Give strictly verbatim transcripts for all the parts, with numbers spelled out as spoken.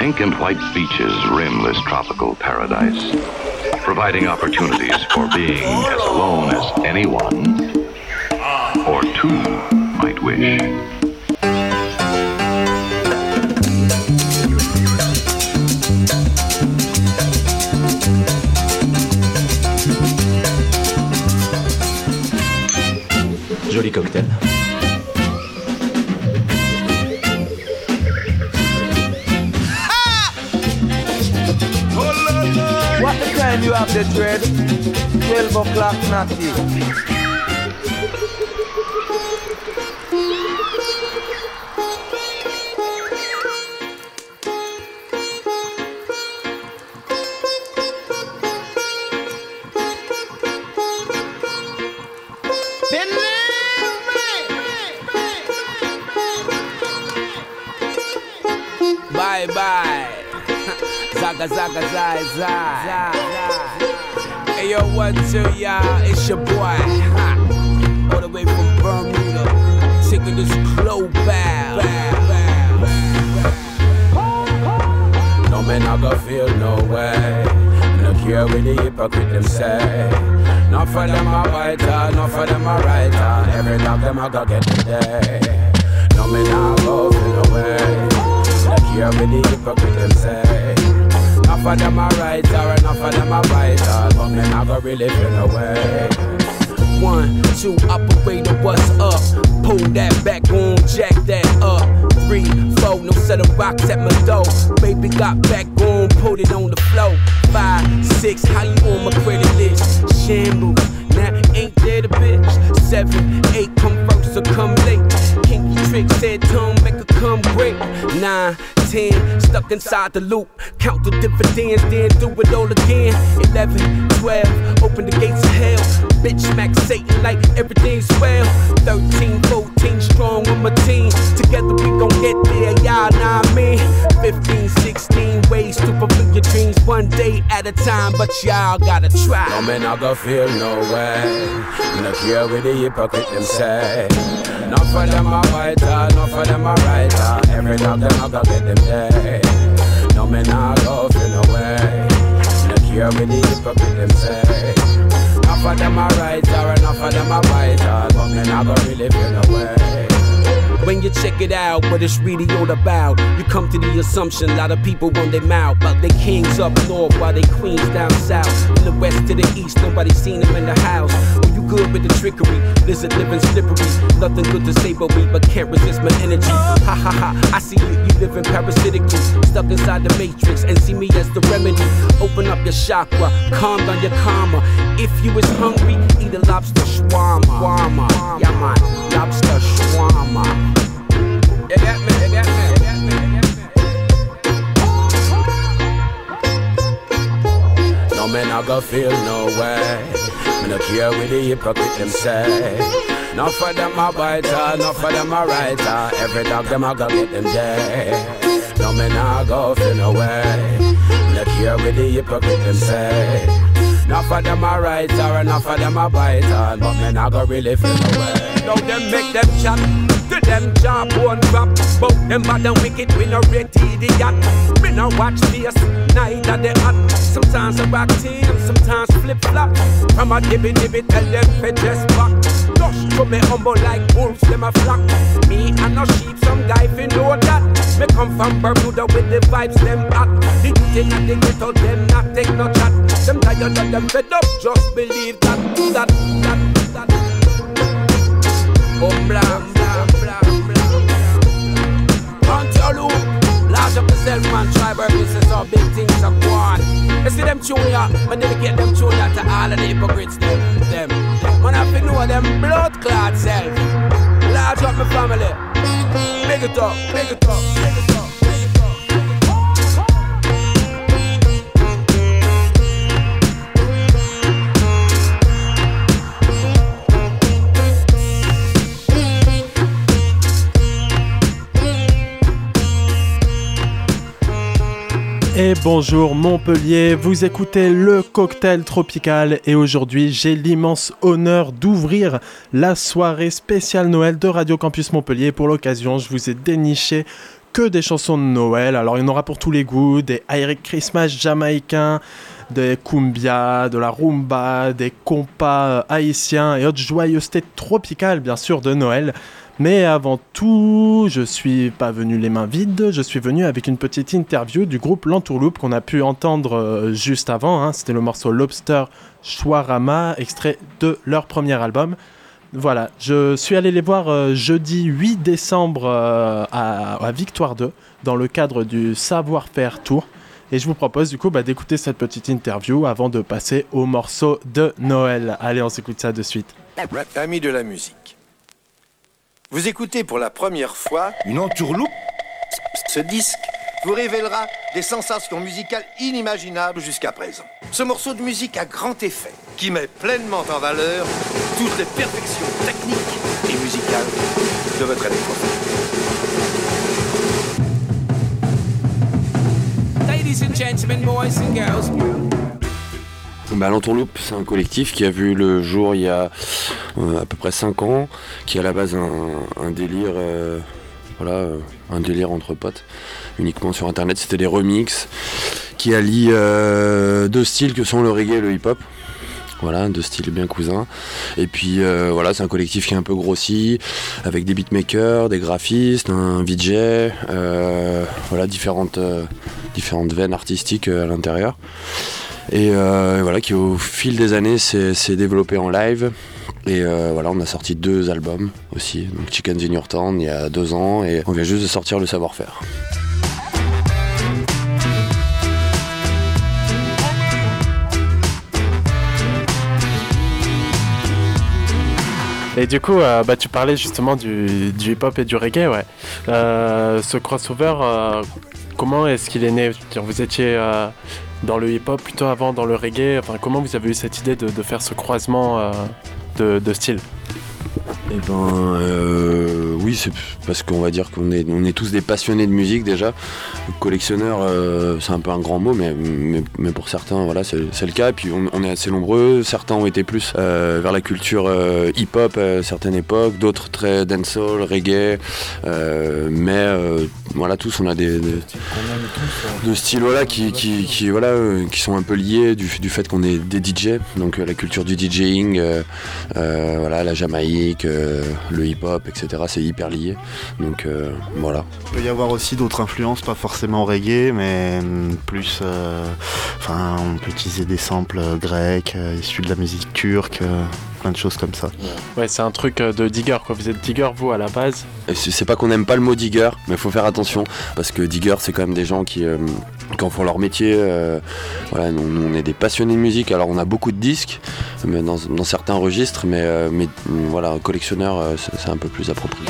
pink and white beaches rim this tropical paradise, providing opportunities for being as alone as anyone or two might wish. Joli cocktail. What the time you have the dread? twelve o'clock natty. Bye bye. Zaga zaga zai zai. Hey yo, one two y'all, it's your boy. Ha. All the way from Bermuda, taking this slow bow. No man I go feel no way. No care with the hypocrite them say. Not for them a biter, not for them a writer. Every dog them I go get today. No man I go feel no way. Here with the hypocrite them say. Enough of them a writer, enough of them a writer. But me not go really feel no way. One, two, operator, what's up? Pull that back on, jack that up. Three, four, no set of rocks at my door. Baby got back on, put it on the floor. Five, six, how you on my credit list? Shambles, now ain't there the bitch. Seven, eight, come first or come late. Kinky trick said tongue make her come great. Nine, ten, stuck inside the loop. Count the dividends, then do it all again. Eleven, twelve, open the gates of hell. Bitch smack Satan like everything's well. Thirteen, fourteen, strong on my team. Together we gon' get there, y'all know what I mean. Fifteen, sixteen, ways to fulfill your dreams. One day at a time, but y'all gotta try. No man, I go feel no way. No care with the hypocrite them say. Not for them a fighter, not for them a writer. Every dog them I go get them day. No man, I go feel no way. No care with the hypocrite them say. Not for them a writer, enough for them a fighter. But me not go really feel no way. When you check it out, what it's really all about, you come to the assumption a lot of people run their mouth about their kings up north while they queens down south. From the west to the east, nobody seen them in the house. Well, you good with the trickery, lizard living slippery. Nothing good to say but me, but can't resist my energy. Ha ha ha, I see you, you living parasitically, stuck inside the matrix and see me as the remedy. Open up your chakra, calm down your karma. If you is hungry, eat a lobster shawarma. Shawarma, yeah man, lobster shawarma. You get me, you get me, you get me, you get me. No man I go feel no way. Me no care with the hypocrite them say. Not for them a biter, not for them a writer. Every dog them I go get them day. No man I go feel no way. Me no care with the hypocrite them say. Not for them a writer, not for them a biter. But me I go really feel no way. Now them make them chat. To them job one drop. Both them bad and wicked, we no rate idiot. Me no watch this, neither they hot. Sometimes I rock team, sometimes flip flop. From a dibby dibby, tell them for just back. Dush to me humble like wolves, them a flock. Me and no sheep, some guy fi know that. Me come from Bermuda with the vibes, them hot. The thing that they get out, them not take no chat. Them tired of them fed up, just believe that, that, that, that. Oh, blah, blah, blah, blah. Count your loop. Large up yourself, man. Try this is how big things are going. You see them tune ya, man, dedicate them tune ya to all of the hypocrites, them, them. Man, I fi know them blood clot self. Large up my family. Big it up, big it up, big it up. Et bonjour Montpellier, vous écoutez le Cocktail Tropical et aujourd'hui j'ai l'immense honneur d'ouvrir la soirée spéciale Noël de Radio Campus Montpellier. Pour l'occasion, je vous ai déniché que des chansons de Noël. Alors il y en aura pour tous les goûts, des Irish Christmas jamaïcains, des cumbia, de la rumba, des compas haïtiens et autres joyeusetés tropicales bien sûr de Noël. Mais avant tout, je suis pas venu les mains vides, je suis venu avec une petite interview du groupe L'Entourloupe qu'on a pu entendre euh, juste avant, hein. C'était le morceau Lobster Shawarama, extrait de leur premier album. Voilà, je suis allé les voir euh, jeudi huit décembre euh, à, à Victoire deux, dans le cadre du Savoir-Faire Tour. Et je vous propose du coup bah, d'écouter cette petite interview avant de passer au morceau de Noël. Allez, on s'écoute ça de suite. Amis de la musique, vous écoutez pour la première fois une entourloupe. Ce disque vous révélera des sensations musicales inimaginables jusqu'à présent. Ce morceau de musique à grand effet, qui met pleinement en valeur toutes les perfections techniques et musicales de votre électrophone. Ladies and gentlemen, boys and girls. Bah, L'Entourloupe, c'est un collectif qui a vu le jour il y a euh, à peu près cinq ans, qui est à la base un, un délire, euh, voilà, euh, un délire entre potes, uniquement sur internet. C'était des remixes qui allient euh, deux styles que sont le reggae et le hip-hop. Voilà, deux styles bien cousins. Et puis euh, voilà, c'est un collectif qui est un peu grossi, avec des beatmakers, des graphistes, un V J, euh, voilà, différentes, euh, différentes veines artistiques euh, à l'intérieur. Et euh, voilà, qui au fil des années s'est, s'est développé en live. Et euh, voilà, on a sorti deux albums aussi, donc Chickens in Your Town il y a deux ans, et on vient juste de sortir Le Savoir-Faire. Et du coup, euh, bah, tu parlais justement du, du hip-hop et du reggae, ouais. Euh, ce crossover, euh, comment est-ce qu'il est né ? Vous étiez euh, dans le hip-hop plutôt avant dans le reggae. Enfin, comment vous avez eu cette idée de, de faire ce croisement euh, de, de styles ? Eh ben, euh, oui, c'est parce qu'on va dire qu'on est, on est tous des passionnés de musique déjà. Collectionneur, euh, c'est un peu un grand mot, mais, mais, mais pour certains, voilà, c'est, c'est le cas. Et puis on, on est assez nombreux. Certains ont été plus euh, vers la culture euh, hip-hop à certaines époques, d'autres très dancehall, reggae. Euh, mais euh, voilà, tous on a des, des de styles voilà qui, qui, qui voilà euh, qui sont un peu liés du, du fait qu'on est des D J. Donc euh, la culture du DJing, euh, euh, voilà, la Jamaïque. Euh, le hip-hop, et cetera, c'est hyper lié. Donc euh, voilà. Il peut y avoir aussi d'autres influences, pas forcément reggae, mais plus. Euh, enfin, on peut utiliser des samples grecs, euh, issus de la musique turque, euh, plein de choses comme ça. Ouais, c'est un truc de digger, quoi. Vous êtes digger, vous, à la base ? Et c'est, c'est pas qu'on n'aime pas le mot digger, mais il faut faire attention, parce que digger, c'est quand même des gens qui, euh, qui en font leur métier. Euh, voilà, nous, nous, on est des passionnés de musique, alors on a beaucoup de disques, mais dans, dans certains registres, mais, euh, mais voilà, un collectionneur, euh, c'est, c'est un peu plus approprié.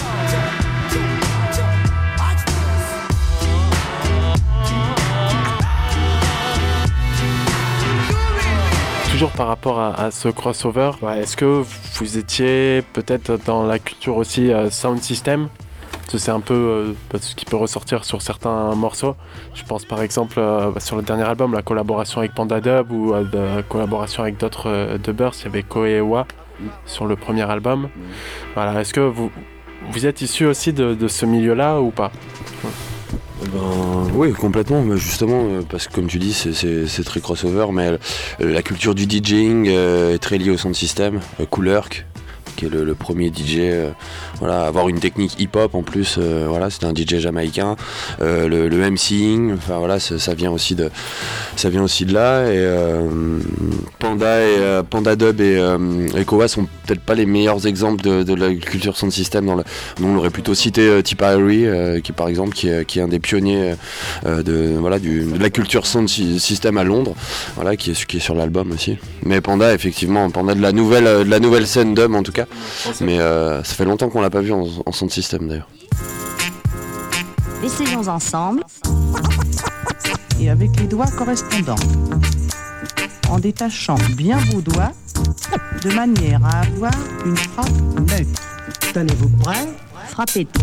Toujours par rapport à, à ce crossover, ouais, est-ce que vous étiez peut-être dans la culture aussi euh, sound system ? Parce que c'est un peu euh, ce qui peut ressortir sur certains morceaux. Je pense par exemple euh, sur le dernier album, la collaboration avec Panda Dub ou euh, la collaboration avec d'autres euh, dubbers. Il y avait Koe et Wa sur le premier album. Mmh. Voilà, est-ce que vous, vous êtes issu aussi de, de ce milieu-là ou pas ? Ben, oui, complètement, justement, parce que comme tu dis, c'est, c'est, c'est très crossover, mais la culture du DJing euh, est très liée au sound system. Coolurk, qui est le, le premier D J, euh, voilà, avoir une technique hip-hop en plus, euh, voilà, c'était un D J jamaïcain. Euh, le, le MCing, enfin voilà, ça, ça vient aussi de, ça vient aussi de là. Et euh, Panda et euh, Panda Dub et, euh, et Koa sont peut-être pas les meilleurs exemples de, de la culture sound system. Dans le, on aurait plutôt cité euh, Tip Harry, euh, qui par exemple, qui est, qui est un des pionniers euh, de, voilà, du, de la culture sound system à Londres, voilà, qui est, qui est sur l'album aussi. Mais Panda, effectivement, Panda de la nouvelle, de la nouvelle scène dub en tout cas. Mais euh, ça fait longtemps qu'on l'a pas vu en, en sound system d'ailleurs. Essayons ensemble. Et avec les doigts correspondants. En détachant bien vos doigts, de manière à avoir une frappe neutre. Tenez-vous prêts ? Frappez tout.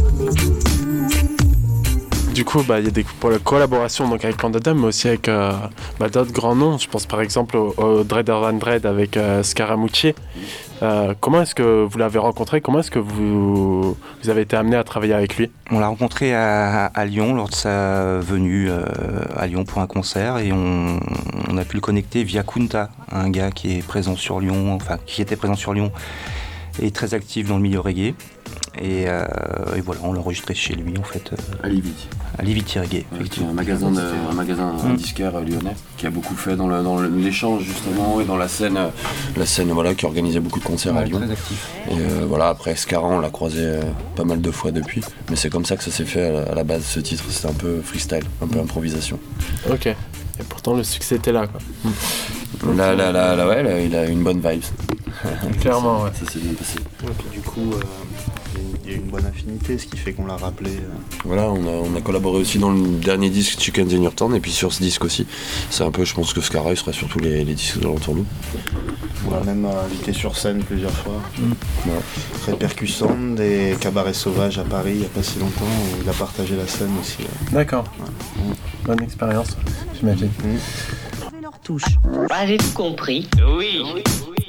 Du coup, bah, y a des collaborations donc avec Panda Dub, mais aussi avec euh, bah, d'autres grands noms. Je pense par exemple au, au Dreader Van Dread avec euh, Scaramucci. Euh, comment est-ce que vous l'avez rencontré? Comment est-ce que vous, vous avez été amené à travailler avec lui? On l'a rencontré à, à Lyon lors de sa venue euh, à Lyon pour un concert et on, on a pu le connecter via Kunta, un gars qui est présent sur Lyon, enfin qui était présent sur Lyon et très actif dans le milieu reggae. Et, euh, et voilà, on l'a enregistré chez lui en fait. Euh, à Liviti. À Liviti Reggae, effectivement. Un magasin, de, un, magasin mmh. un disquaire lyonnais qui a beaucoup fait dans, le, dans l'échange justement et dans la scène, la scène voilà, qui organisait beaucoup de concerts ouais, à Lyon. Très actif. Et euh, voilà, après Scaran, on l'a croisé euh, pas mal de fois depuis. Mais c'est comme ça que ça s'est fait à la, à la base, ce titre. C'était un peu freestyle, un peu improvisation. Ok. Et pourtant le succès était là quoi. Mmh. Là, là, là, là, ouais, là, il a une bonne vibe. Clairement, ouais. Ça s'est bien passé. Et puis du coup, euh, il y a une bonne affinité, ce qui fait qu'on l'a rappelé. Euh... Voilà, on a, on a collaboré aussi dans le dernier disque Chickens in Your Town, et puis sur ce disque aussi. C'est un peu, je pense que Scara sera sur tous les, les disques de l'entour nous. On l'a même invité sur scène plusieurs fois. Mmh. Ouais. Très percussant, des cabarets sauvages à Paris il n'y a pas si longtemps, où il a partagé la scène aussi. Ouais. D'accord. Ouais. Mmh. Bonne expérience, j'imagine. Mmh. Leur touche. Ah, j'ai tout compris. Oui. oui.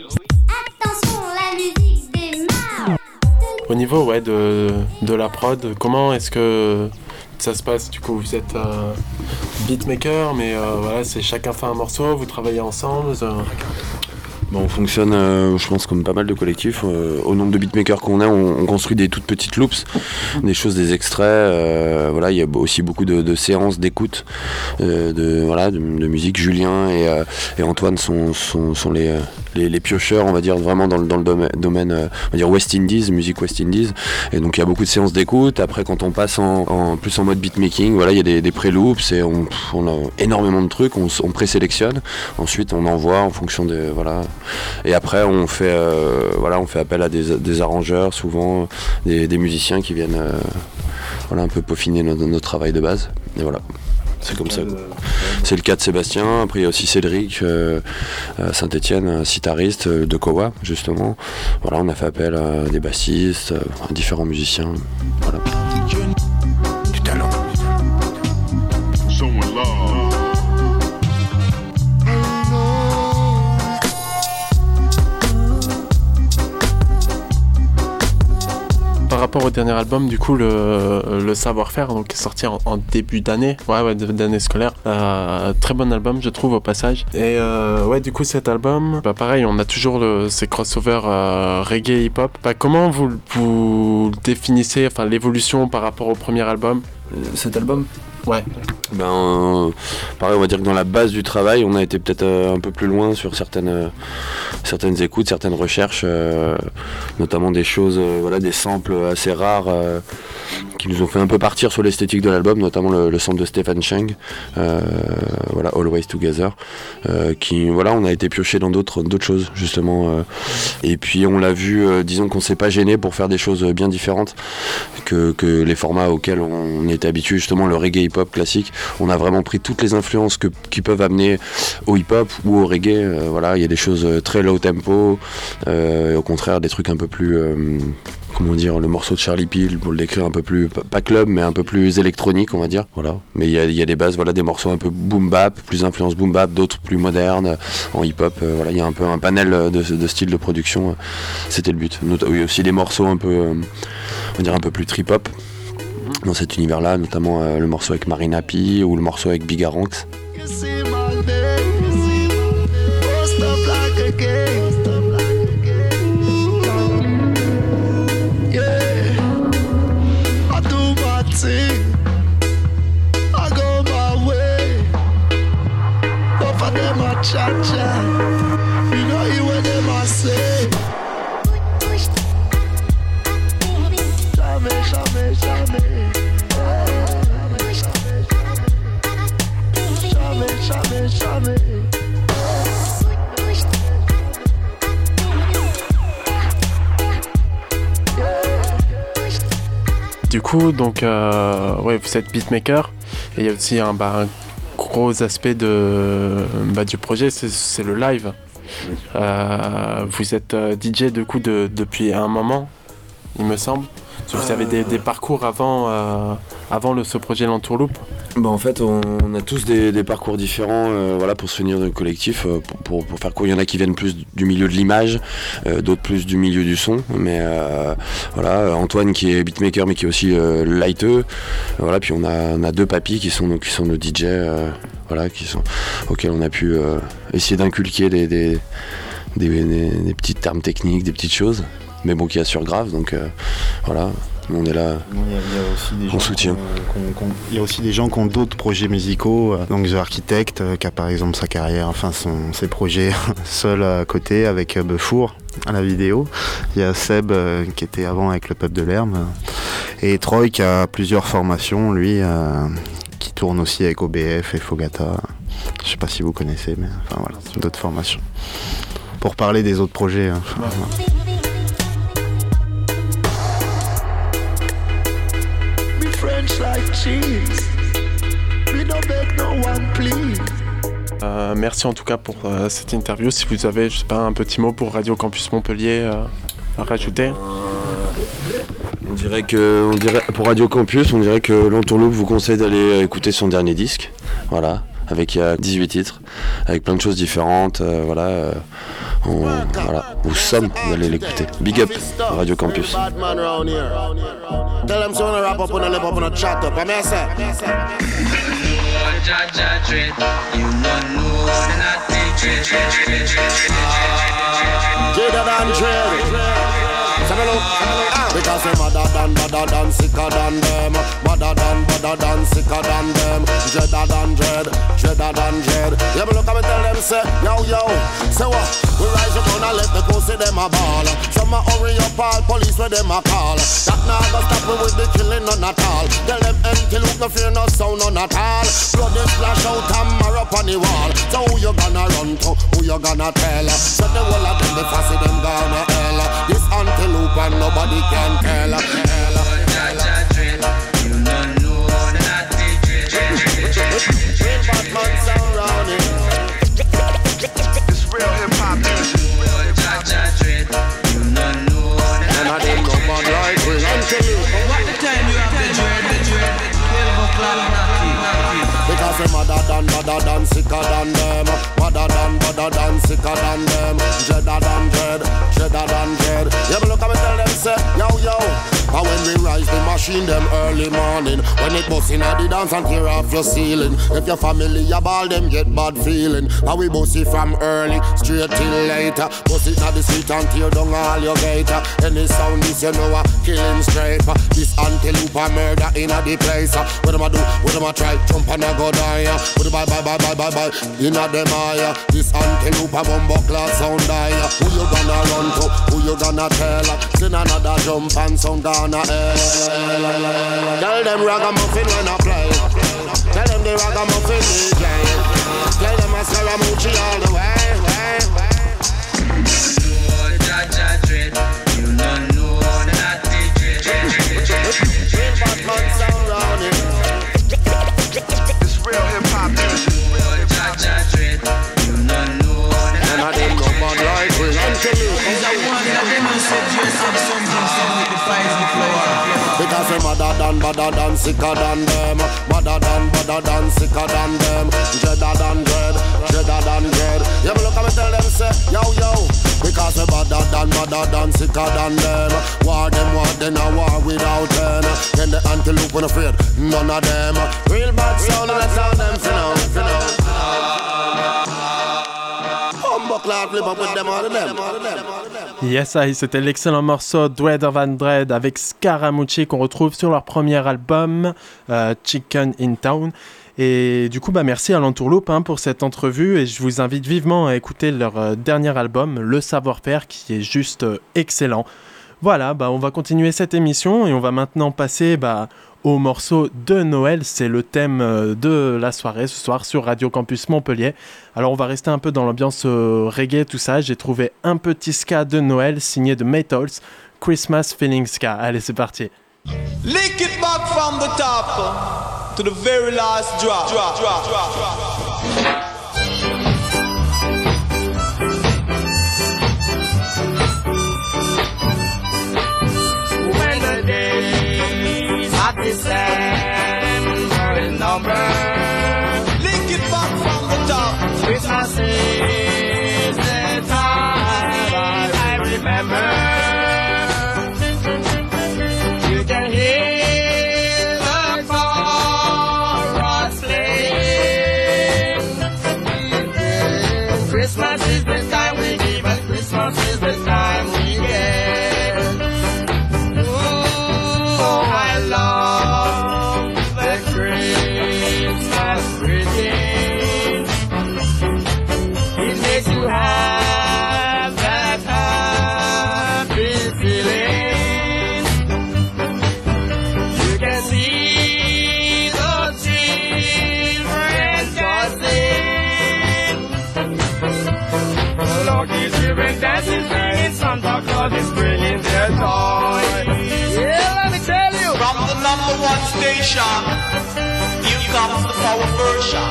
Attention, la musique démarre. Au niveau ouais, de, de la prod, comment est-ce que ça se passe? Du coup, vous êtes euh, beatmaker, mais euh, voilà, c'est chacun fait un morceau, vous travaillez ensemble euh... Bon, on fonctionne, euh, je pense, comme pas mal de collectifs. Euh, au nombre de beatmakers qu'on a, on, on construit des toutes petites loops, des choses, des extraits. Euh, voilà, il y a aussi beaucoup de, de séances d'écoute, euh, de, voilà, de, de musique. Julien et, euh, et Antoine sont, sont, sont les, les, les piocheurs, on va dire, vraiment dans le, dans le domaine, domaine euh, on va dire West Indies, musique West Indies. Et donc il y a beaucoup de séances d'écoute. Après, quand on passe en, en plus en mode beatmaking, voilà, il y a des, des pré-loops et on, on a énormément de trucs. On, on présélectionne. Ensuite, on envoie en fonction de voilà. Et après on fait euh, voilà on fait appel à des, des arrangeurs, souvent des, des musiciens qui viennent euh, voilà un peu peaufiner notre, notre travail de base. Et voilà. C'est comme ça. C'est le cas de Sébastien. Après il y a aussi Cédric euh, à Saint-Etienne, sitariste euh, de Kowa justement. Voilà, on a fait appel à des bassistes, à différents musiciens. Voilà. Du talent. Par rapport au dernier album, du coup, le, le savoir-faire, donc est sorti en, en début d'année, ouais, ouais, d'année scolaire. Euh, très bon album, je trouve, au passage. Et euh, ouais, du coup, cet album, bah pareil, on a toujours le, ces crossovers euh, reggae hip-hop. Bah, comment vous, vous définissez, enfin, l'évolution par rapport au premier album? Cet album? Ouais. Ben, euh, pareil, on va dire que dans la base du travail, on a été peut-être euh, un peu plus loin sur certaines, euh, certaines écoutes, certaines recherches, euh, notamment des choses, euh, voilà, des samples assez rares euh, qui nous ont fait un peu partir sur l'esthétique de l'album, notamment le, le sample de Stephen Cheng, euh, voilà, Always Together, euh, qui, voilà, on a été pioché dans d'autres, d'autres choses justement, euh, et puis on l'a vu, euh, disons qu'on s'est pas gêné pour faire des choses bien différentes que, que les formats auxquels on était habitué, justement le reggae hip-hop classique. On a vraiment pris toutes les influences que, qui peuvent amener au hip-hop ou au reggae. Euh, voilà, il y a des choses très low tempo, euh, au contraire des trucs un peu plus, euh, comment dire, le morceau de Charlie Peel, pour le décrire un peu plus, pas club, mais un peu plus électronique, on va dire. Voilà. Mais il y a, il y a des bases, voilà, des morceaux un peu boom bap, plus influence boom bap, d'autres plus modernes en hip-hop. Euh, voilà, il y a un peu un panel de, de styles de production. C'était le but. Not- oui, aussi des morceaux un peu, euh, on va dire un peu plus trip-hop dans cet univers-là, notamment euh, le morceau avec Marina P ou le morceau avec Bigaranx. Du coup, donc, euh, ouais, vous êtes beatmaker, et il y a aussi un, bah, un gros aspect de, bah, du projet, c'est, c'est le live. Euh, vous êtes euh, D J de coup de, depuis un moment, il me semble. Vous avez des, des parcours avant, euh, avant le, ce projet L'Entourloupe. Bah en fait on, on a tous des, des parcours différents euh, voilà, pour se unir de collectif, euh, pour, pour, pour faire quoi. Il y en a qui viennent plus du milieu de l'image, euh, d'autres plus du milieu du son, mais euh, voilà, Antoine qui est beatmaker mais qui est aussi euh, lighteux, voilà, puis on a, on a deux papis qui sont, qui sont nos D J, euh, voilà, qui sont, auxquels on a pu euh, essayer d'inculquer des, des, des, des, des petits termes techniques, des petites choses, mais bon qui assurent grave, donc euh, voilà. On est là, il y a, il y a aussi des on soutient. Qu'on, qu'on, il y a aussi des gens qui ont d'autres projets musicaux, donc The Architect qui a par exemple sa carrière, enfin son, ses projets seul à côté avec Befour à la vidéo. Il y a Seb qui était avant avec le Peuple de l'Herbe et Troy qui a plusieurs formations, lui euh, qui tourne aussi avec O B F et Fogata. Je sais pas si vous connaissez, mais enfin voilà, d'autres formations. Pour parler des autres projets. Hein, enfin, voilà. Euh, merci en tout cas pour euh, cette interview. Si vous avez, je sais pas, un petit mot pour Radio Campus Montpellier euh, à rajouter. On dirait que, on dirait, pour Radio Campus, on dirait que l'Entourloupe vous conseille d'aller écouter son dernier disque. Voilà, avec il y a dix-huit titres, avec plein de choses différentes. Euh, voilà, euh, on, voilà, vous sommes d'aller l'écouter. Big up, Radio Campus. Tell them so to wrap up on a lip up on a chat up. I'm here, sir. Jada than dread. Because I'm madder than, madder than, sicker than them. Madder than, madder than, sicker than them. Dreader than dread, dreader than dread. Yeah, but look at me tell them, say, yo, yo. Say what? We rise up on a left, the pussy them a ball. Some a hurry up all, police where them a call. That now gonna stop me with the killing none at all. Tell them empty look, no fear, no sound none at all. Blood is splash out and mark up on the wall. So who you gonna run to? Who you gonna tell? So the whole of them, the fussy them gonna hell. This antelope and nobody can tell. You don't know that bad man sound round it. It's real hip hop music. You don't know that. And I didn't know man like we antelope. What the time you have the dread, the dread, twelve o'clock natty. Because I'm madder than, madder than, sicker than them. Madder than, madder than, sicker than them. Dreader than dread, dreader than dread. Yeah, but look at me tell them, say, yo, yo. And when we rise the machine them early morning, when it bust in at the dance and tear off your ceiling. If your family you ball them get bad feeling. And we bust it from early straight till later. Bust it at the street and tear down all your gator. Any sound this you know a killing straight. This antelope a murder in a the place. What them a do? What them a try? Jump and a go die. What them bye bye bye bye bye bye in a them eye. This antelope a bumbo class sound die. Who you gonna run to? Who you gonna tell? Send another jump and sound die. Tell them ragamuffin when I play. Tell them the ragamuffin D J. Tell them I Scaramucci all the way. You don't know that D J. Real Batman sound round it. It's real hip hop music. You don't know that. And I didn't know man like we antelope. Is that one that demonstrates have something with the fires and flowers? Because I'm madder than, madder than, sicker than them. Madder than, madder than, sicker than them. Dreader than dread, dreader than dread. Yeah, but look at me tell them, say, yo, yo. Because I'm madder than, madder than, sicker than them. War them, war them, a war without them. Then the antelope when afraid, none of them. Real bad sound, let's sound them, you know, you know. Yes, I, c'était l'excellent morceau Dreader Van Dread avec Scaramucci qu'on retrouve sur leur premier album euh, Chicken in Town. Et du coup, bah, merci à l'Entourloupe hein, pour cette entrevue et je vous invite vivement à écouter leur euh, dernier album, Le Savoir-Faire, qui est juste euh, excellent. Voilà, bah, on va continuer cette émission et on va maintenant passer bah, au morceau de Noël. C'est le thème de la soirée ce soir sur Radio Campus Montpellier. Alors on va rester un peu dans l'ambiance euh, reggae, tout ça. J'ai trouvé un petit ska de Noël signé de Maytals, Christmas Feeling Ska. Allez, c'est parti. Lick it back from the top to the very last drop. drop, drop, drop, drop. December is number attention. Here comes the power version.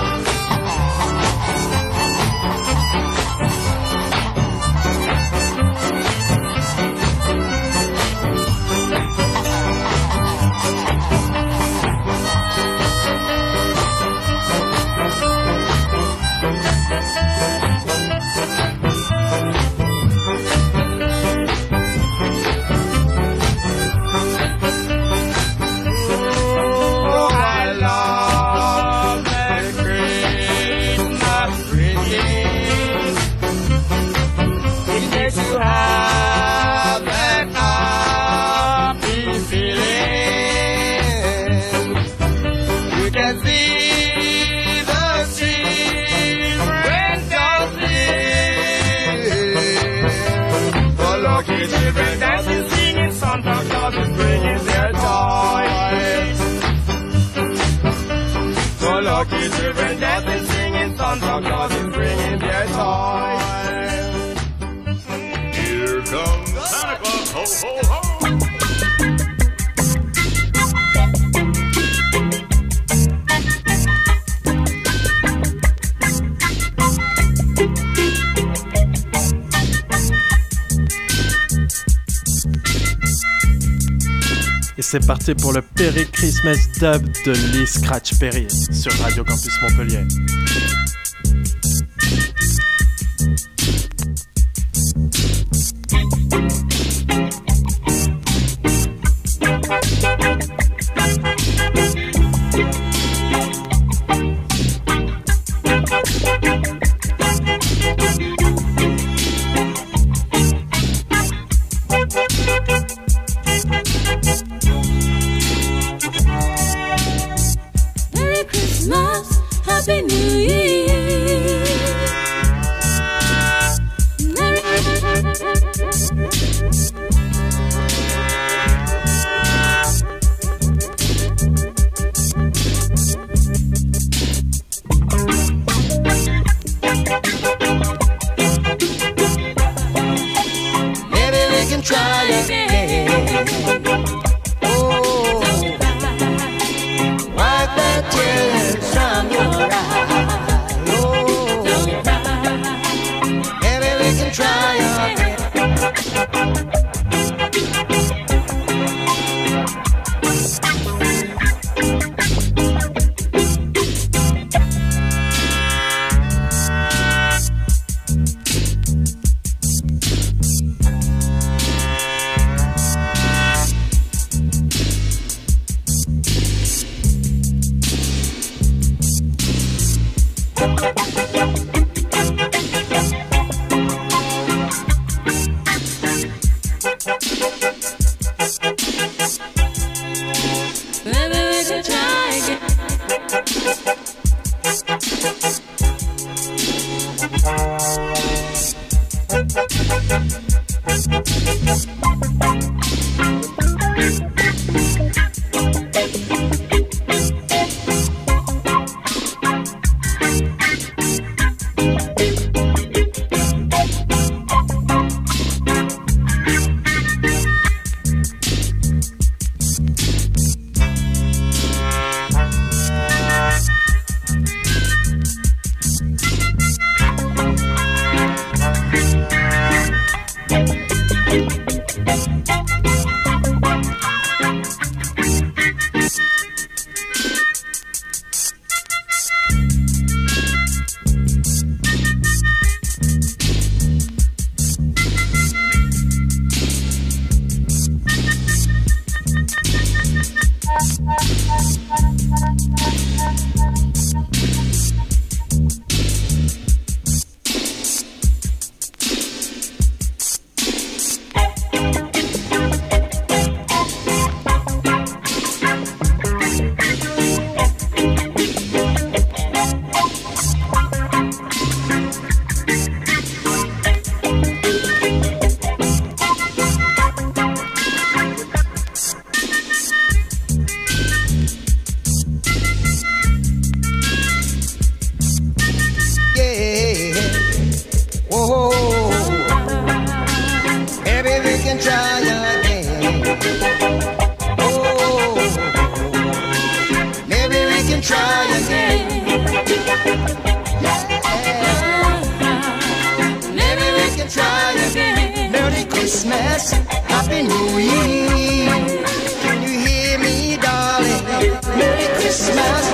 Lucky children dancing, singing, Santa Claus is bringing their toys. Here comes Santa Claus, ho, ho, ho! Et c'est parti pour le Perry Christmas Dub de Lee Scratch Perry sur Radio Campus Montpellier. Christmas.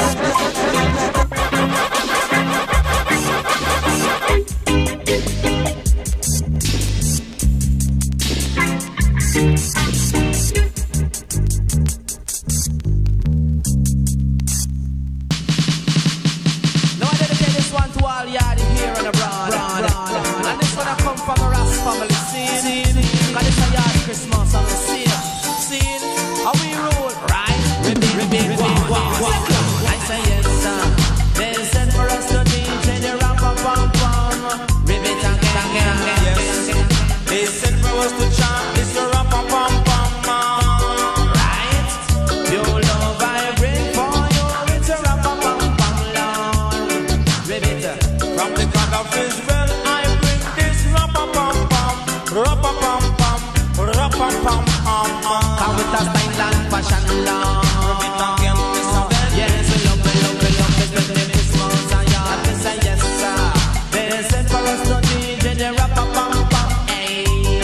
Now I dedicate this one to all yardy here and abroad. And this one I come from a Ras family scene. Cause it's a yard Christmas on the scene. Scene, how we roll, right? Ribbit, ribbit, ribbit, I say yes, sir. They sent for us to D J the ram-pam-pam-pam. Ribbit again, again, again. Yes. They sent for us to chant this the ram-pam-pam-pam. Right? Your love I bring for you. It's a ram-pam-pam-pam, Lord. Ribbit. From the God of Israel, I bring this ram-pam-pam-pam, ram-pam-pam-pam, ram-pam-pam-pam. Come with us, Thailand, fashion, Lord. Ribbit again, this again. Yes, we love, we love, we love this little Christmas and yard. They say yes, sir. They sent for us to D J the ram-pam-pam-pam. Hey,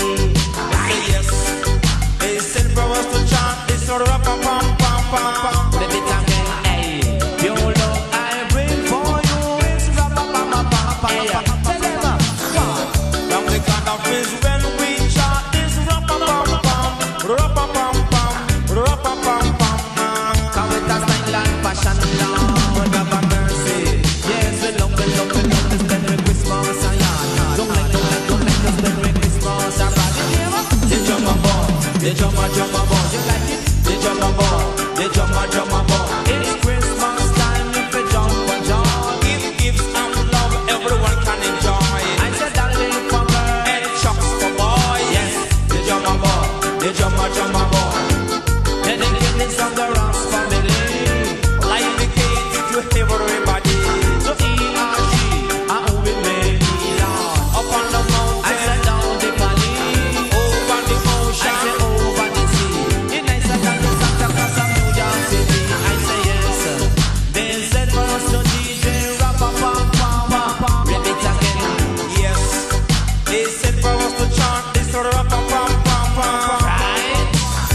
Say yes. They sent for us to chant this ram-pam-pam-pam-pam. Ribbit again, hey. Your love I bring for you. It's ram-pam-pam-pam-pam. Hey, tell them, come. From the God of Israel, we chant this ram-pam-pam-pam, ram-pam-pam-pam, ram-pam-pam-pam. Come with us, Thailand, fashion, Lord. Have a mercy. Yes, we love, we love, we love this little Christmas and yard. Don't let, don't let, don't let this little Christmas and yard. They jump a ball, they jump a jump a ball. You like it? They jump a ball, they jump a jump a ball. It's Christmas time, if we jump a jump. Give gifts and love, everyone can enjoy. I said darling for girl, And chucks for boys. yes, they jump a ball, they jump a jump a ball. Dedicated from the Ross family, Like the cake to everybody. so he or she are who we may be, Lord. Up on the I mountain, said down the valley, over the I ocean. say over the sea. In nicer than the Santa Claus of New York City. I say yes. They said for us to D J ram-pam-pam-pam. Repeat again. Yes. They said for us to chant this ram-pam-pam-pam-pam. Right?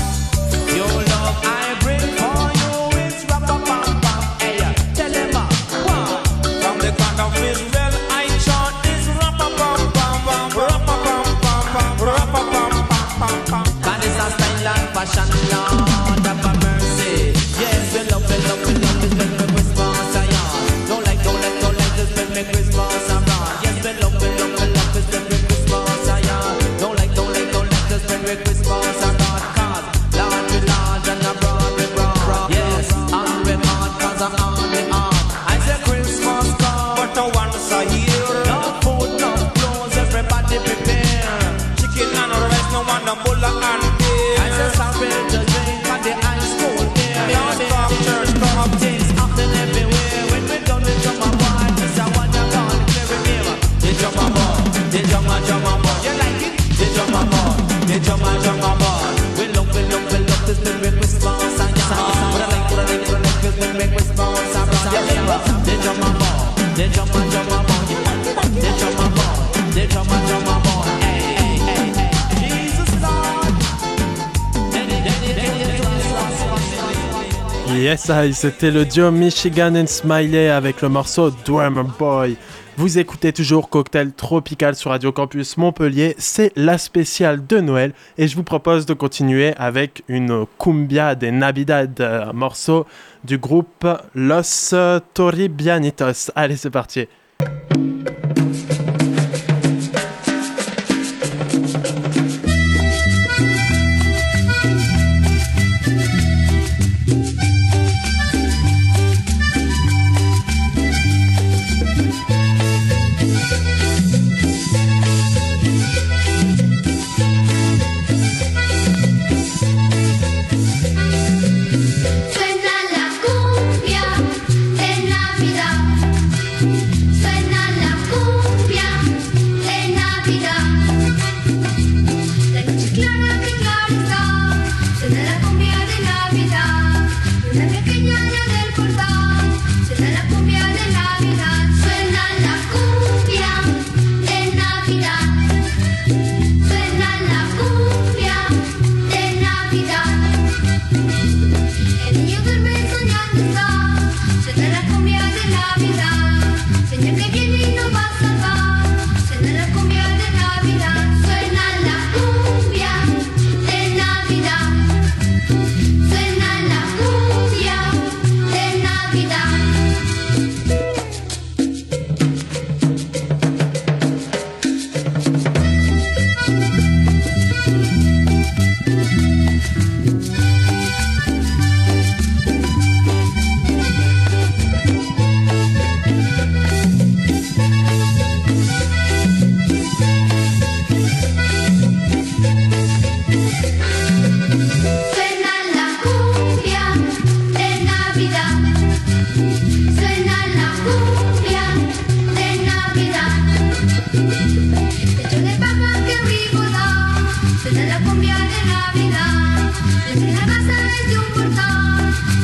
Your love I bring for you. It's ram-pam-pam-pam. Hey, tell them uh, what? From the God of Israel, I chant this ram-pam-pam-pam-pam, ram-pam-pam-pam-pam, ram-pam-pam-pam-pam. God is a style and fashion, Lord, have a mercy. Yes, we love, we love, we love this little Christmas and yard. Don't like, don't like, don't like this little Christmas and yard. Yes, we love, we love, we love this little Christmas and yard. Don't like, don't like, don't like this little Christmas and yard. Cause Lord we Lord and abroad we broad. Yes, on we hard, cause I'm on we hard. I say Christmas come, But the ones are here. no food, no clothes, everybody prepare. Chicken and rice, no one, no mullah and I beer. say something to drink and the ice cold beer. Lord, come, church, come. Things happen everywhere. When we done with drum and boy, this a one you call it clear mirror. They drum and ball, they drum and drum and ball. You like it? They drum and ball, they drum and drum and ball. We love, we love, we love this thing with Christmas and yard. What I like, what I like, what I like this thing with Christmas and yard. They drum and ball, they drum and drum and ball. They drum and ball, they drum and drum and ball. Hey, hey, hey, hey. Jesus Lord. Yes, I, c'était le duo Michigan and Smiley avec le morceau Drummer Boy. Vous écoutez toujours Cocktail Tropical sur Radio Campus Montpellier, c'est la spéciale de Noël et je vous propose de continuer avec une cumbia de Navidad, un morceau du groupe Los Torribianitos. Allez, c'est parti. Suena la cumbia de Navidad. Suena la cumbia.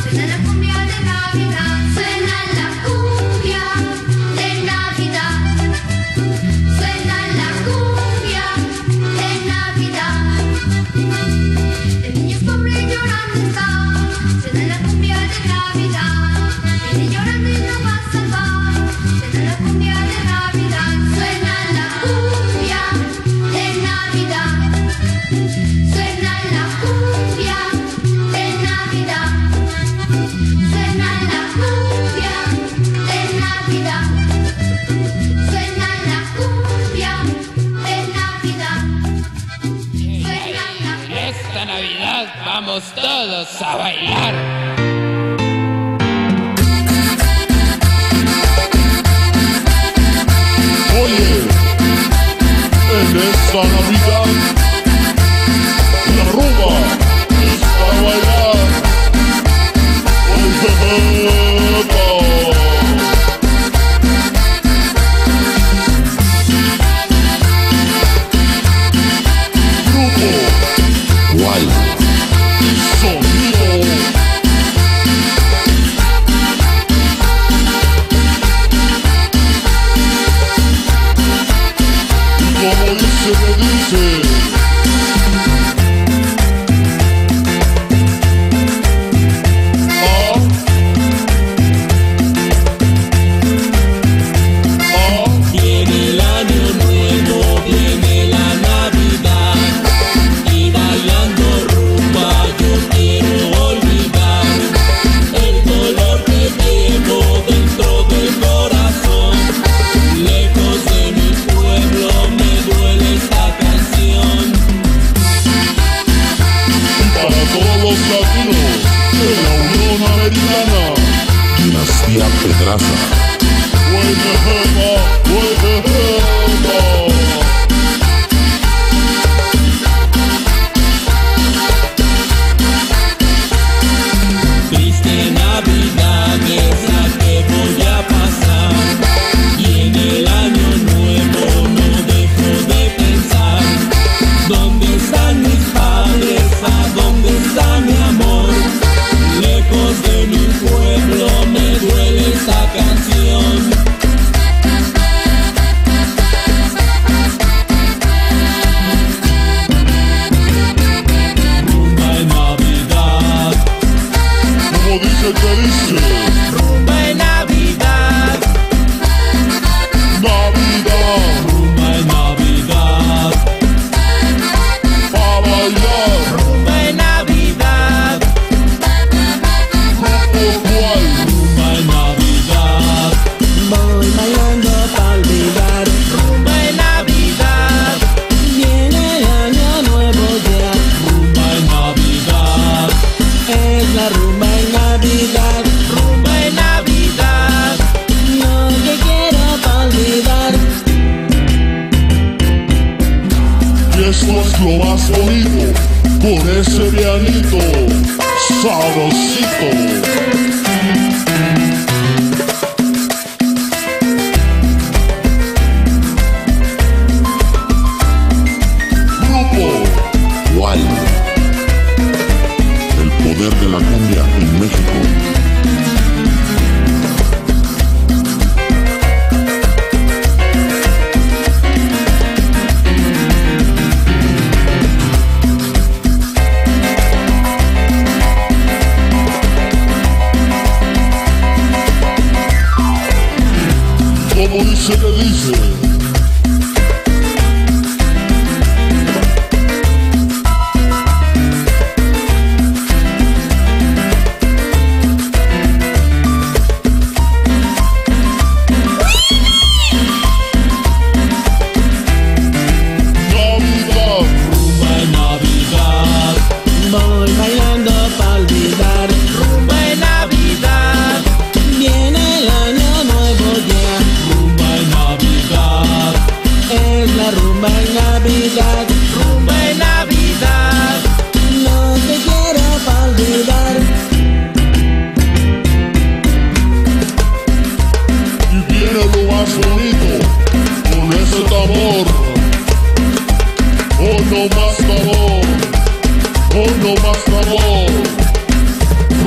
Suena la cumbia de Navidad, suena la cumbia de Navidad, suena la cumbia de Navidad. El niño es pobre y llorando está, suena la cumbia de Navidad, viene llorando y no va a salvar, suena la cumbia de Navidad, suena la cumbia de Navidad, suena la cumbia de Navidad, suena la cumbia de Navidad, suena la cumbia de Navidad, suena la Esta Navidad vamos todos a bailar. Oye, en esta Navidad la rumba es para bailar. Oye, grupo Igual. sonido. Como dice, me dice. Ah. Ah. Viene el año nuevo, viene la Navidad y bailando rumba yo quiero olvidar el dolor que llevo dentro del corazón. Lejos de mi pueblo me duele esta canción. Y para todos los latinos de la Unión Americana, Dinastía Pedraza. Huejejema, huejejema. Triste Navidad esa que voy a pasar y en el año nuevo no dejo de pensar ¿dónde están mis padres? ¿A dónde está mi amor? Lejos de mi pueblo me duele esta canción. Rumba en Navidad, Como dice que dice, rumba en Navidad, Navidad, rumba en Navidad, pa' bailar, rumba en Navidad, grupo cual, rumba en Navidad, voy bailando para olvidar, rumba en Navidad, viene el año nuevo ya, rumba en Navidad, es la rumba en Navidad, rumba en Navidad, lo que quiero para olvidar. y esto es lo más bonito, con ese pianito sabrosito. Grupo Igual. El poder de la cumbia en México. Como dice que dice,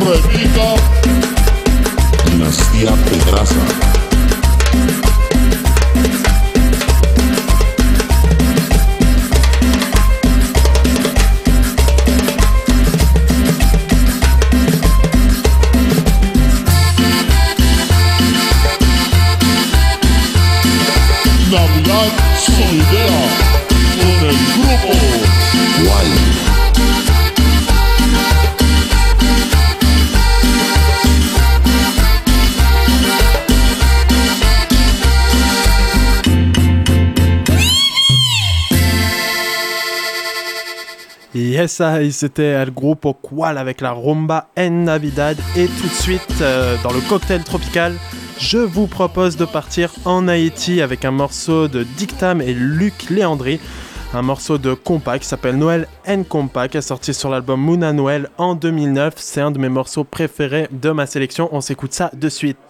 Repica, Dinastía Pedraza. Navidad Solidera con el grupo Wild. Yes, c'était El Grupo Qual avec la rumba en Navidad. Et tout de suite, euh, dans le cocktail tropical, je vous propose de partir en Haïti avec un morceau de Dictam et Luc Léandri, un morceau de compas qui s'appelle Noël en Compas, qui est sorti sur l'album Mouna Noël en deux mille neuf. C'est un de mes morceaux préférés de ma sélection. On s'écoute ça de suite.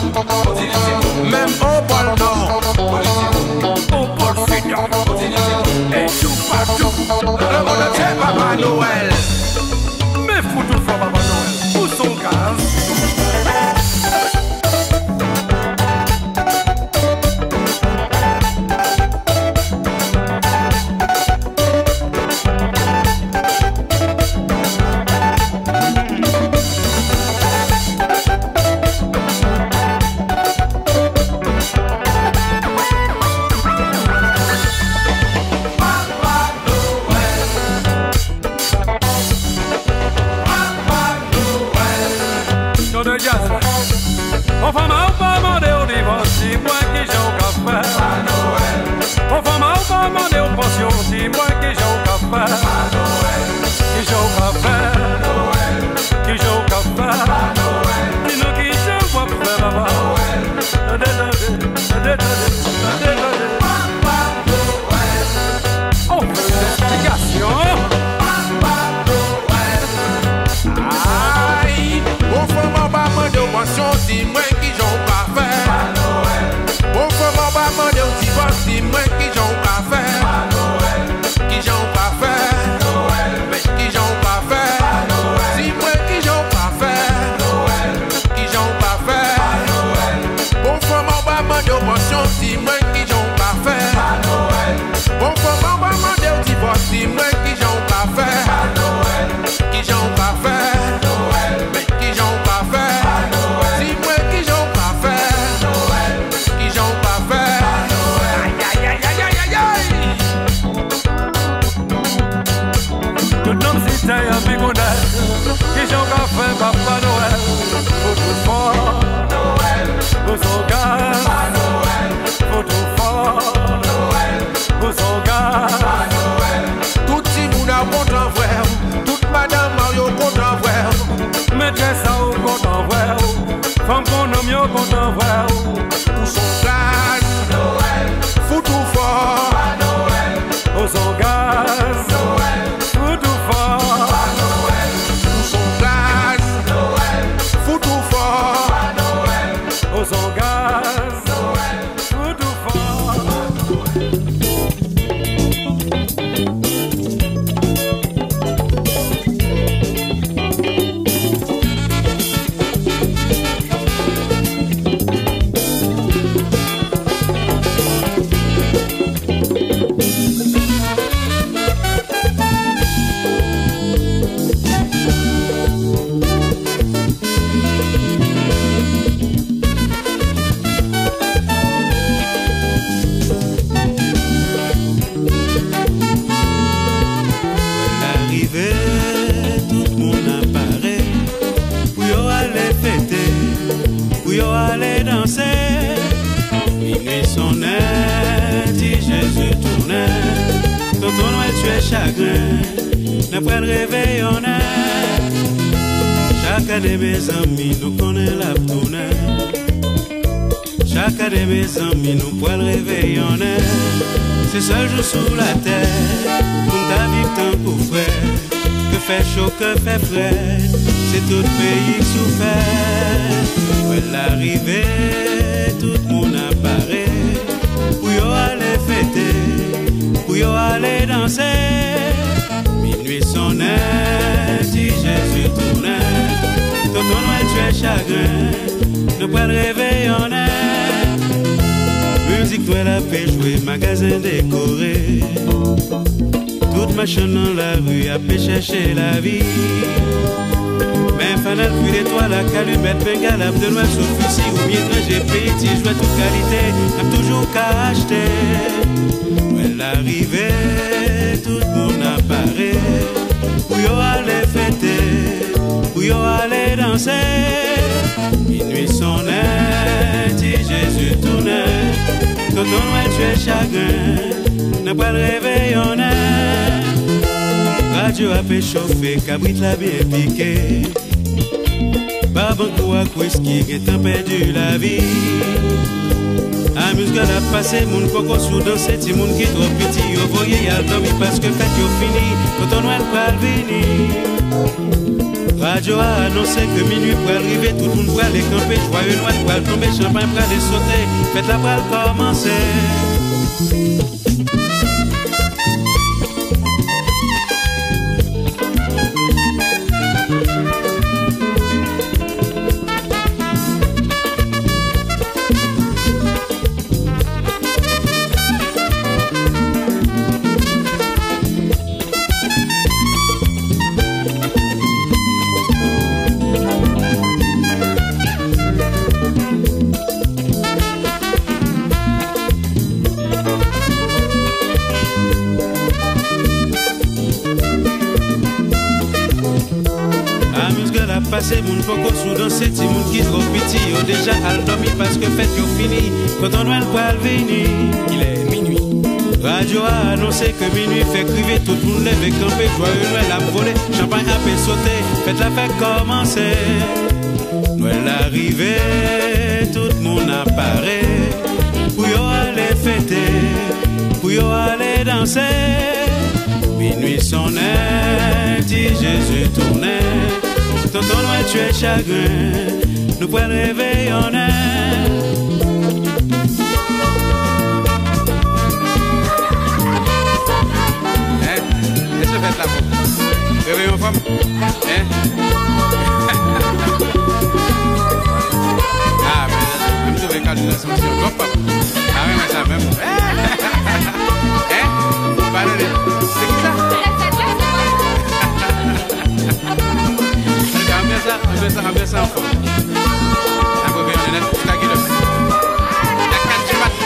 Même au pôle Nord, au pôle Sud, et tout partout, le monde entier, Papa Noël. Mais fous tout fois Papa Noël, où son gaz? On femme au pas demander au divorce, si moi qui j'ai au café. On femme au pas demander aux pensions, si moi qui j'ai au café. Qui j'ai au café, qui j'ai au café. Qui nous qui j'ai au café, papa. On fait une explication. Aïe, on fait mon bâton de pension, si moi qui j'ai au café. On fait mon bâton de divorce, si moi qui j'ai au café. Qui j'ai au café, mais qui j'ai au café. Si moi qui j'ai au café, qui j'ai au café. On fait mon bâton de pension, si moi qui j'ai au café. On fait mon bâton de divorce, si moi qui j'ai au café. Qui j'ai au café. Mais qui j'ai au café. Si moi qui j'ai au café. Qui j'ai au café. Aïe aïe aïe aïe aïe aïe. Tout l'homme si t'es un bigonet, qui j'ai au café, Papa Noël. Faut tout fort, faut son gaz. Faut tout fort, faut son gaz. Tout si moun a content vrai. Toute madame Mario content vrai. Maîtresse à au content vrai. Femme qu'on nomme yo content vrai. Où son gaz, faut tout fort. Où son gaz, faut tout fort. Où son gaz, faut tout fort. Où son gaz, faut tout fort. L'arrivée, tout le monde apparaît. Pour y aller fêter, pour y aller danser. Minuit sonnait, dit Jésus tournait. Tonton Noël, tu es chagrin, d'après le réveil on est. Chaque année mes amis nous connaît la tournée. Chaque année mes amis nous poil le réveil on est. C'est seul jour sous la terre, pour ta vie tant pour frère. Que fait chaud, que fait frais, c'est tout pays souffert. Ouais, l'arrivée, tout le monde apparaît. Pour y aller fêter, pour y aller danser. Minuit sonnait, dit Jésus tournait. Tonton Noël, tu es chagrin, ne pas le réveil en est. Musique Noël a fait jouer, magasin décoré. Toute machine dans la rue a fait chercher la vie. Mais fanal puis l'étoile à calumette, bengale, de Noël sous fusil ou bien trajet petit, je vois toute qualité, n'a toujours qu'à acheter. Ouais, l'arrivée, tout le monde apparaît. Où y aller fêter, où y aller danser. Minuit sonnait, dit Jésus tournait. Tonton Noël, tu es chagrin, n'a pas le réveil on est. Radio a fait chauffer, cabrit l'a bien piqué. Babankou à Koueski, qui a perdu la vie. Amuse-gueule a passé, moun coco sous danser, ti moun qui trop petit, yo voyez y'a dormi parce que fête yo fini, quand on Noël pral vini. Radio a annoncé que minuit pral arriver, tout le monde pral les camper, joyeux Noël pral tomber, champagne pral les sauter, fête la pral commencer. Passé moun coco sous danser, ti moun qui trop petit, yo déjà al dormi parce que fête yo fini, quand on Noël pral vini, il est minuit. Radio a annoncé que minuit fait criver, tout le monde lève et camper, joyeux Noël a volé, champagne a fait sauter, fête la fête commencer. Noël arrivé, tout le monde apparaît, pour yo aller fêter, pour yo aller danser. Minuit sonnait, dit Jésus tournait. Tonton Noël, tu es chagrin, nous pouvons réveiller en air. Hein? Qu'est-ce que vous faites là, vous? Réveillons femme? Hein? Ah, mais je me trouve calme de la sanction. Bon, papa. Ah, oui, mais ça même. Hein? Pardonnez. C'est qui ça? On fait ça, on fait ça en forme. Un peu bien, on est tout à gueule. La canne du mat.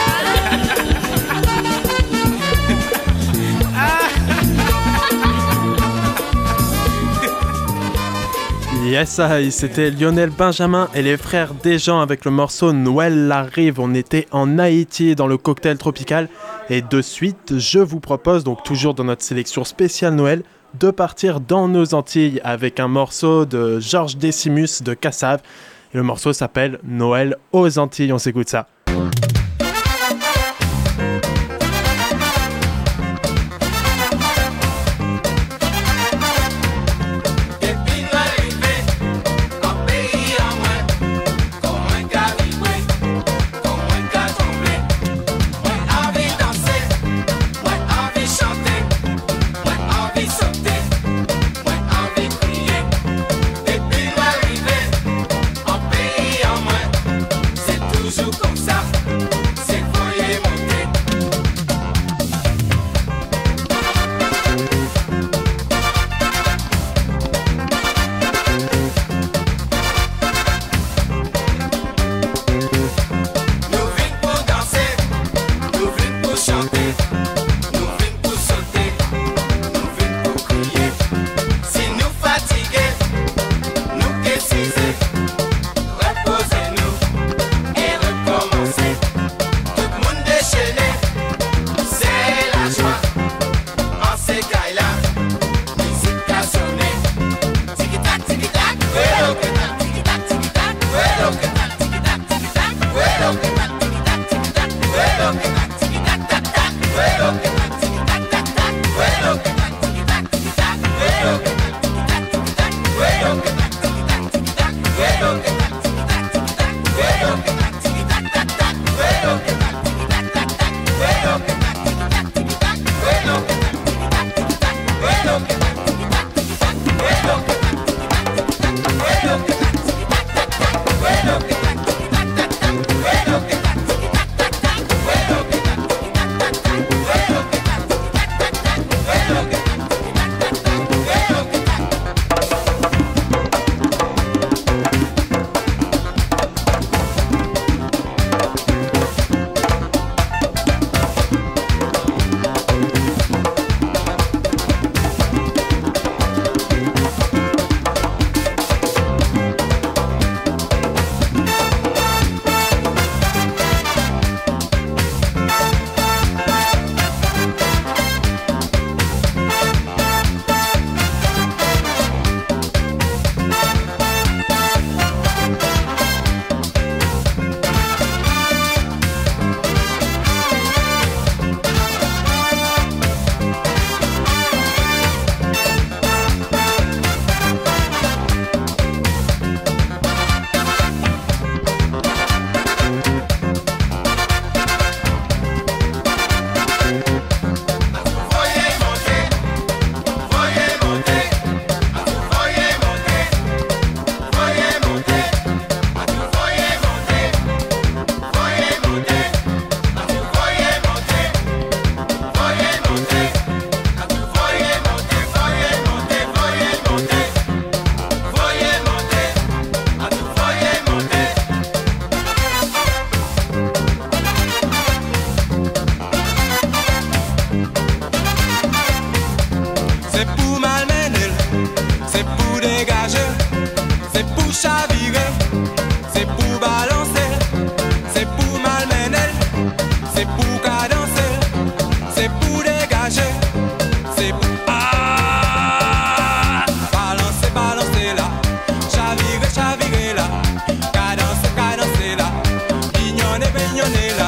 Yes, c'était Lionel Benjamin et les frères Desjans avec le morceau Noël arrive. On était en Haïti dans le cocktail tropical. Et de suite, je vous propose, donc toujours dans notre sélection spéciale Noël, de partir dans nos Antilles avec un morceau de Georges Décimus de Cassave. Et le morceau s'appelle Noël aux Antilles. On s'écoute ça. Well, c'est pour qu'à danser, c'est pour dégager, c'est pour ah, balancer, balancer là, chavirer, chavirer là, qu'à danser, qu'à danser là, mignonner, mignonner là.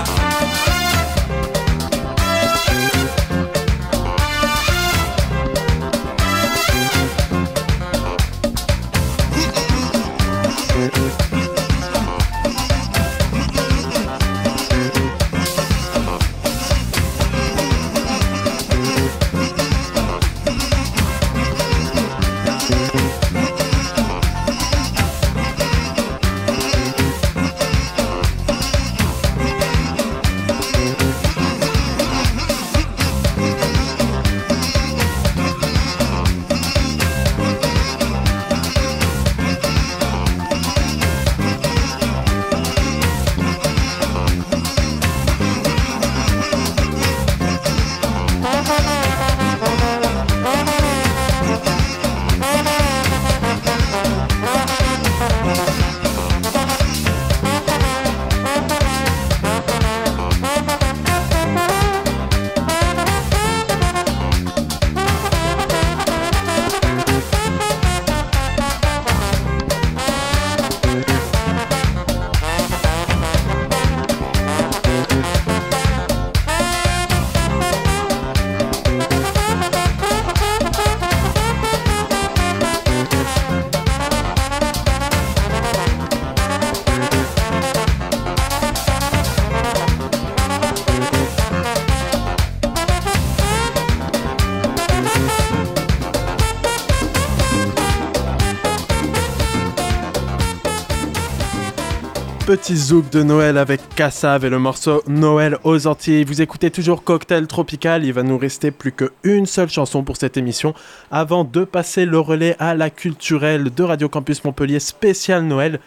Petit zouk de Noël avec Kassav et le morceau Noël aux Antilles. Vous écoutez toujours Cocktail Tropical. Il va nous rester plus qu'une seule chanson pour cette émission avant de passer le relais à la culturelle de Radio Campus Montpellier spécial Noël.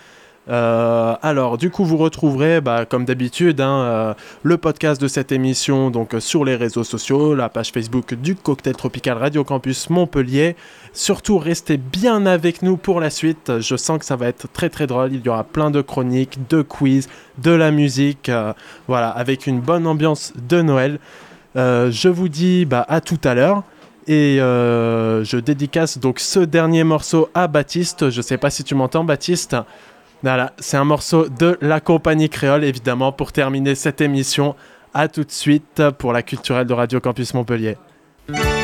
Euh, alors du coup vous retrouverez bah, comme d'habitude hein, euh, le podcast de cette émission donc euh, sur les réseaux sociaux, la page Facebook du Cocktail Tropical Radio Campus Montpellier. Surtout restez bien avec nous pour la suite, je sens que ça va être très très drôle, il y aura plein de chroniques, de quiz, de la musique, euh, voilà, avec une bonne ambiance de Noël. Euh, je vous dis bah, à tout à l'heure. Et euh, je dédicace donc ce dernier morceau à Baptiste, je sais pas si tu m'entends Baptiste. Voilà, c'est un morceau de la compagnie créole, évidemment, pour terminer cette émission. À tout de suite pour la culturelle de Radio Campus Montpellier.